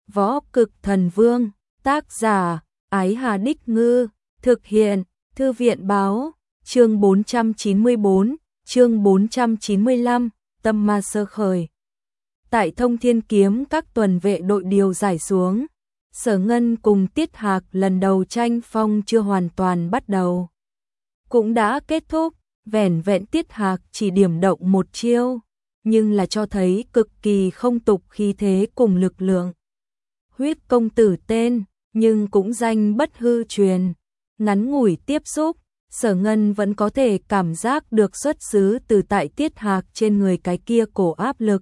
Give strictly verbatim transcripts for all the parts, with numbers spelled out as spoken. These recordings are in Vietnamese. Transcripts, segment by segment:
Võ Cực Thần Vương, tác giả, Ái Hà Đích Ngư, thực hiện, Thư viện báo, chương bốn trăm chín mươi tư, chương bốn trăm chín mươi lăm, tâm ma sơ khởi. Tại Thông Thiên Kiếm các tuần vệ đội điều giải xuống, Sở Ngân cùng Tiết Hạc lần đầu tranh phong chưa hoàn toàn bắt đầu. Cũng đã kết thúc, vẻn vẹn Tiết Hạc chỉ điểm động một chiêu, nhưng là cho thấy cực kỳ không tục khí thế cùng lực lượng. Huyết công tử tên, nhưng cũng danh bất hư truyền. Ngắn ngủi tiếp xúc, Sở Ngân vẫn có thể cảm giác được xuất xứ từ tại Tiết Hạc trên người cái kia cổ áp lực.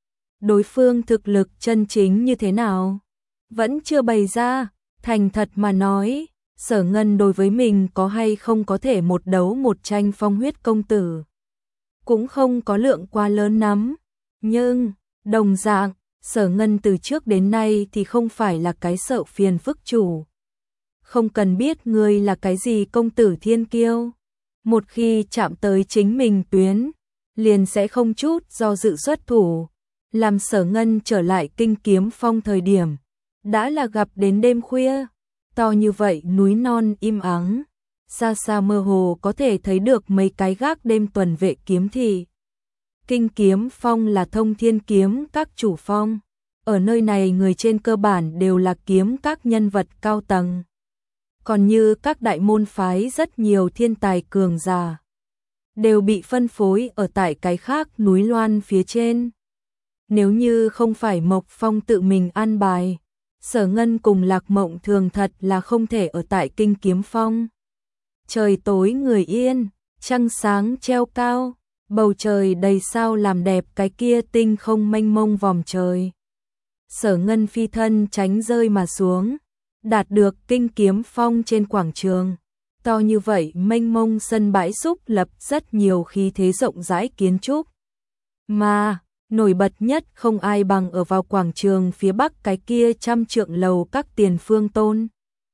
Đối phương thực lực chân chính như thế nào? Vẫn chưa bày ra, thành thật mà nói, Sở Ngân đối với mình có hay không có thể một đấu một tranh phong huyết công tử. Cũng không có lượng quá lớn lắm, nhưng, đồng dạng, Sở Ngân từ trước đến nay thì không phải là cái sợ phiền phức chủ. Không cần biết ngươi là cái gì công tử thiên kiêu. Một khi chạm tới chính mình tuyến, liền sẽ không chút do dự xuất thủ. Làm Sở Ngân trở lại Kinh Kiếm Phong thời điểm, đã là gặp đến đêm khuya, to như vậy núi non im ắng, xa xa mơ hồ có thể thấy được mấy cái gác đêm tuần vệ kiếm thị. Kinh Kiếm Phong là Thông Thiên Kiếm các chủ phong, ở nơi này người trên cơ bản đều là kiếm các nhân vật cao tầng. Còn như các đại môn phái rất nhiều thiên tài cường giả, đều bị phân phối ở tại cái khác núi loan phía trên. Nếu như không phải Mộc Phong tự mình an bài, Sở Ngân cùng Lạc Mộng thường thật là không thể ở tại Kinh Kiếm Phong. Trời tối người yên, trăng sáng treo cao, bầu trời đầy sao làm đẹp cái kia tinh không mênh mông vòm trời. Sở Ngân phi thân tránh rơi mà xuống, đạt được Kinh Kiếm Phong trên quảng trường. To như vậy mênh mông sân bãi xúc lập rất nhiều khí thế rộng rãi kiến trúc. Mà, nổi bật nhất không ai bằng ở vào quảng trường phía bắc cái kia trăm trượng lầu các tiền phương tôn.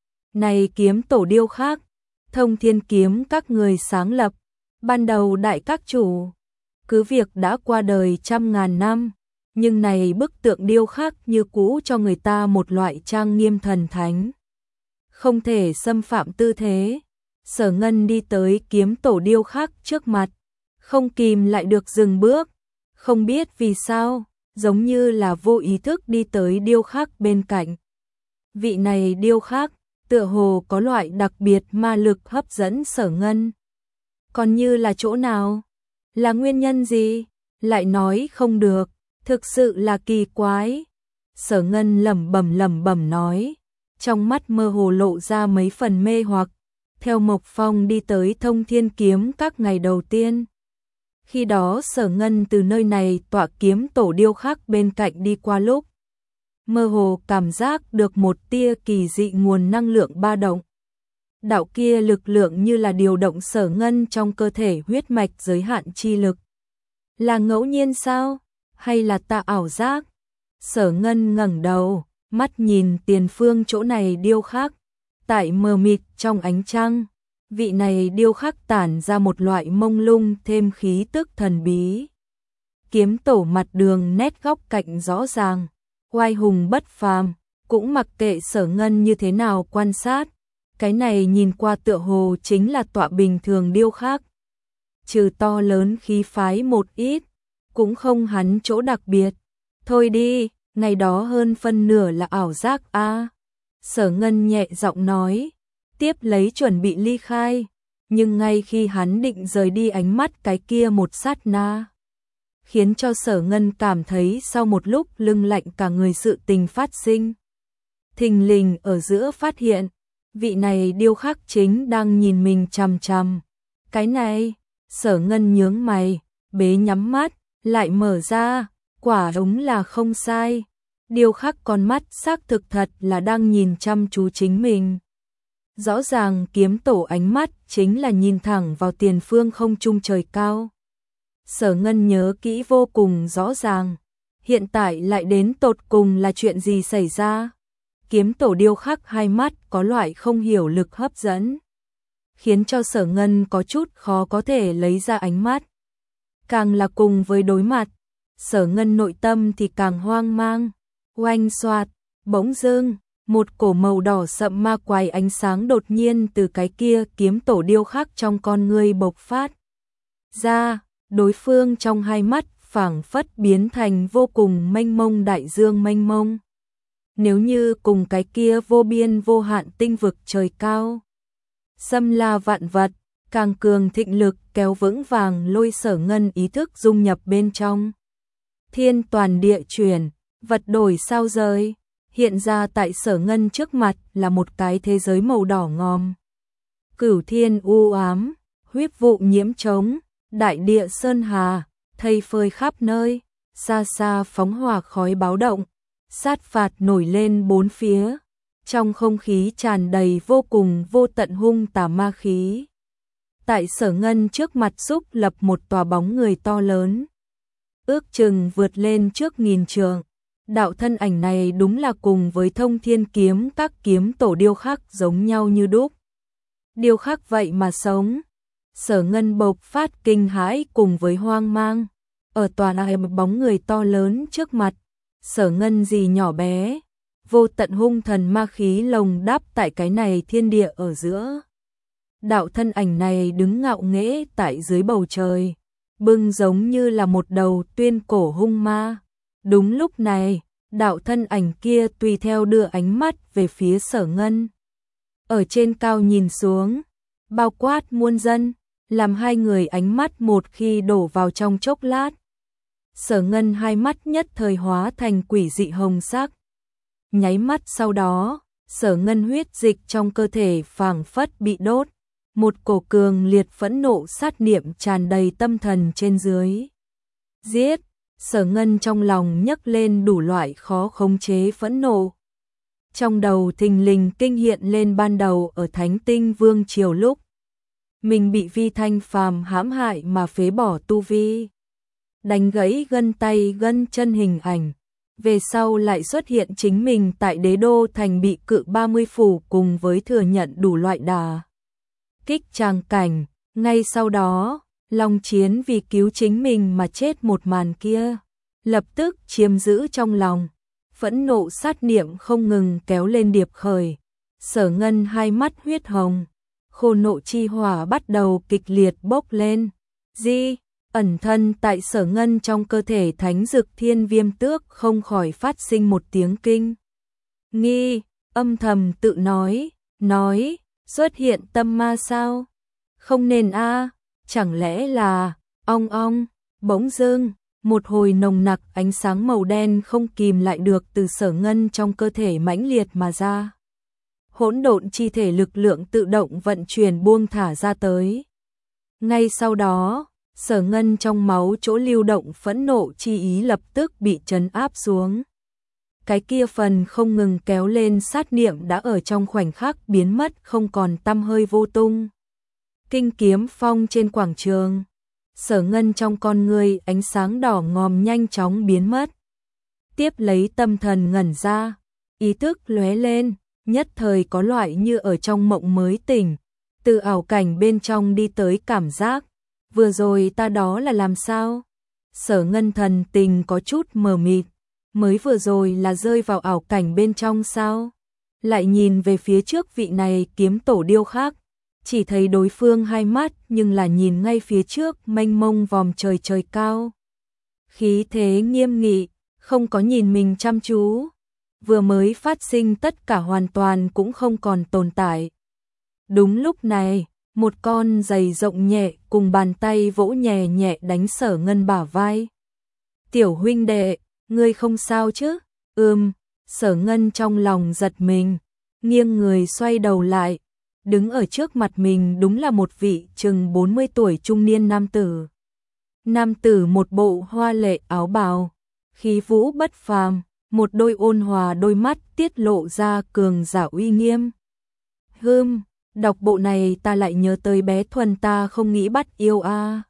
Này kiếm tổ điêu khác, Thông Thiên Kiếm các người sáng lập, ban đầu đại các chủ, cứ việc đã qua đời trăm ngàn năm, nhưng này bức tượng điêu khắc như cũ cho người ta một loại trang nghiêm thần thánh. Không thể xâm phạm tư thế, Sở Ngân đi tới kiếm tổ điêu khắc trước mặt, không kìm lại được dừng bước, không biết vì sao, giống như là vô ý thức đi tới điêu khắc bên cạnh. Vị này điêu khắc, tựa hồ có loại đặc biệt ma lực hấp dẫn Sở Ngân. Còn như là chỗ nào? Là nguyên nhân gì? Lại nói không được, thực sự là kỳ quái. Sở Ngân lẩm bẩm lẩm bẩm nói, trong mắt mơ hồ lộ ra mấy phần mê hoặc. Theo Mộc Phong đi tới Thông Thiên Kiếm các ngày đầu tiên. Khi đó Sở Ngân từ nơi này tọa kiếm tổ điêu khắc bên cạnh đi qua lúc, mơ hồ cảm giác được một tia kỳ dị nguồn năng lượng ba động. Đạo kia lực lượng như là điều động Sở Ngân trong cơ thể huyết mạch giới hạn chi lực. Là ngẫu nhiên sao? Hay là ta ảo giác? Sở Ngân ngẩng đầu, mắt nhìn tiền phương chỗ này điêu khắc. Tại mờ mịt trong ánh trăng, vị này điêu khắc tản ra một loại mông lung thêm khí tức thần bí. Kiếm tổ mặt đường nét góc cạnh rõ ràng, oai hùng bất phàm, cũng mặc kệ Sở Ngân như thế nào quan sát. Cái này nhìn qua tựa hồ chính là tọa bình thường điêu khắc. Trừ to lớn khí phái một ít, cũng không hắn chỗ đặc biệt. Thôi đi, ngày đó hơn phân nửa là ảo giác a. Sở Ngân nhẹ giọng nói, tiếp lấy chuẩn bị ly khai, nhưng ngay khi hắn định rời đi ánh mắt cái kia một sát na, khiến cho Sở Ngân cảm thấy sau một lúc lưng lạnh cả người sự tình phát sinh. Thình lình ở giữa phát hiện, vị này điêu khắc chính đang nhìn mình chằm chằm. Cái này, Sở Ngân nhướng mày, bế nhắm mắt, lại mở ra, quả đúng là không sai. Điêu khắc con mắt xác thực thật là đang nhìn chăm chú chính mình. Rõ ràng kiếm tổ ánh mắt chính là nhìn thẳng vào tiền phương không trung trời cao. Sở Ngân nhớ kỹ vô cùng rõ ràng. Hiện tại lại đến tột cùng là chuyện gì xảy ra? Kiếm tổ điêu khắc hai mắt có loại không hiểu lực hấp dẫn, khiến cho Sở Ngân có chút khó có thể lấy ra ánh mắt. Càng là cùng với đối mặt, Sở Ngân nội tâm thì càng hoang mang. Oanh xoạt, Bỗng dưng, một cổ màu đỏ sậm ma quái ánh sáng đột nhiên từ cái kia kiếm tổ điêu khắc trong con ngươi bộc phát ra, đối phương trong hai mắt phảng phất biến thành vô cùng mênh mông đại dương mênh mông. Nếu như cùng cái kia vô biên vô hạn tinh vực trời cao, xâm la vạn vật, càng cường thịnh lực kéo vững vàng lôi Sở Ngân ý thức dung nhập bên trong. Thiên toàn địa chuyển, vật đổi sao rời, hiện ra tại Sở Ngân trước mặt là một cái thế giới màu đỏ ngòm. Cửu thiên u ám, huyết vụ nhiễm trống, đại địa sơn hà, thây phơi khắp nơi, xa xa phóng hỏa khói báo động, sát phạt nổi lên bốn phía, trong không khí tràn đầy vô cùng vô tận hung tà ma khí. Tại Sở Ngân trước mặt xúc lập một tòa bóng người to lớn, ước chừng vượt lên trước nghìn trượng. Đạo thân ảnh này đúng là cùng với Thông Thiên kiếm các kiếm tổ điêu khắc giống nhau như đúc. Điêu khắc vậy mà sống. Sở Ngân bộc phát kinh hãi cùng với hoang mang. Ở tòa này một bóng người to lớn trước mặt, Sở Ngân gì nhỏ bé, vô tận hung thần ma khí lồng đắp tại cái này thiên địa ở giữa. Đạo thân ảnh này đứng ngạo nghễ tại dưới bầu trời, bưng giống như là một đầu tuyên cổ hung ma. Đúng lúc này, đạo thân ảnh kia tùy theo đưa ánh mắt về phía Sở Ngân. Ở trên cao nhìn xuống, bao quát muôn dân, làm hai người ánh mắt một khi đổ vào trong chốc lát. Sở Ngân hai mắt nhất thời hóa thành quỷ dị hồng sắc. Nháy mắt sau đó, Sở Ngân huyết dịch trong cơ thể phảng phất bị đốt. Một cổ cường liệt phẫn nộ sát niệm tràn đầy tâm thần trên dưới. Giết! Sở Ngân trong lòng nhấc lên đủ loại khó khống chế phẫn nộ. Trong đầu thình lình kinh hiện lên ban đầu ở Thánh Tinh Vương triều lúc mình bị Vi Thanh Phàm hãm hại mà phế bỏ tu vi, đánh gãy gân tay gân chân hình ảnh. Về sau lại xuất hiện chính mình tại Đế Đô thành bị cự ba mươi phủ cùng với thừa nhận đủ loại đà kích tràng cảnh. Ngay sau đó, Long Chiến vì cứu chính mình mà chết một màn kia, lập tức chiếm giữ trong lòng. Phẫn nộ sát niệm không ngừng kéo lên điệp khởi. Sở Ngân hai mắt huyết hồng, khô nộ chi hỏa bắt đầu kịch liệt bốc lên. Di, ẩn thân tại Sở Ngân trong cơ thể Thánh Dực Thiên Viêm Tước không khỏi phát sinh một tiếng kinh nghi, âm thầm tự nói, nói, xuất hiện tâm ma sao? Không nên a, chẳng lẽ là, ong ong, bỗng dưng, một hồi nồng nặc ánh sáng màu đen không kìm lại được từ Sở Ngân trong cơ thể mãnh liệt mà ra. Hỗn độn chi thể lực lượng tự động vận chuyển buông thả ra tới. Ngay sau đó, Sở Ngân trong máu chỗ lưu động phẫn nộ chi ý lập tức bị trấn áp xuống. Cái kia phần không ngừng kéo lên sát niệm đã ở trong khoảnh khắc biến mất không còn tăm hơi vô tung. Kinh kiếm phong trên quảng trường, Sở Ngân trong con người ánh sáng đỏ ngòm nhanh chóng biến mất. Tiếp lấy tâm thần ngẩn ra, ý thức lóe lên, nhất thời có loại như ở trong mộng mới tỉnh, từ ảo cảnh bên trong đi tới cảm giác, vừa rồi ta đó là làm sao? Sở Ngân thần tình có chút mờ mịt, mới vừa rồi là rơi vào ảo cảnh bên trong sao? Lại nhìn về phía trước vị này kiếm tổ điêu khắc, chỉ thấy đối phương hai mắt nhưng là nhìn ngay phía trước mênh mông vòm trời trời cao. Khí thế nghiêm nghị, không có nhìn mình chăm chú. Vừa mới phát sinh tất cả hoàn toàn cũng không còn tồn tại. Đúng lúc này, một con giày rộng nhẹ cùng bàn tay vỗ nhẹ nhẹ đánh Sở Ngân bả vai. Tiểu huynh đệ, ngươi không sao chứ? Ừm, Sở Ngân trong lòng giật mình, nghiêng người xoay đầu lại. Đứng ở trước mặt mình đúng là một vị chừng bốn mươi tuổi trung niên nam tử. Nam tử một bộ hoa lệ áo bào, khí vũ bất phàm, một đôi ôn hòa đôi mắt tiết lộ ra cường giả uy nghiêm. Hừm, đọc bộ này ta lại nhớ tới bé Thuần ta không nghĩ bắt yêu a. À.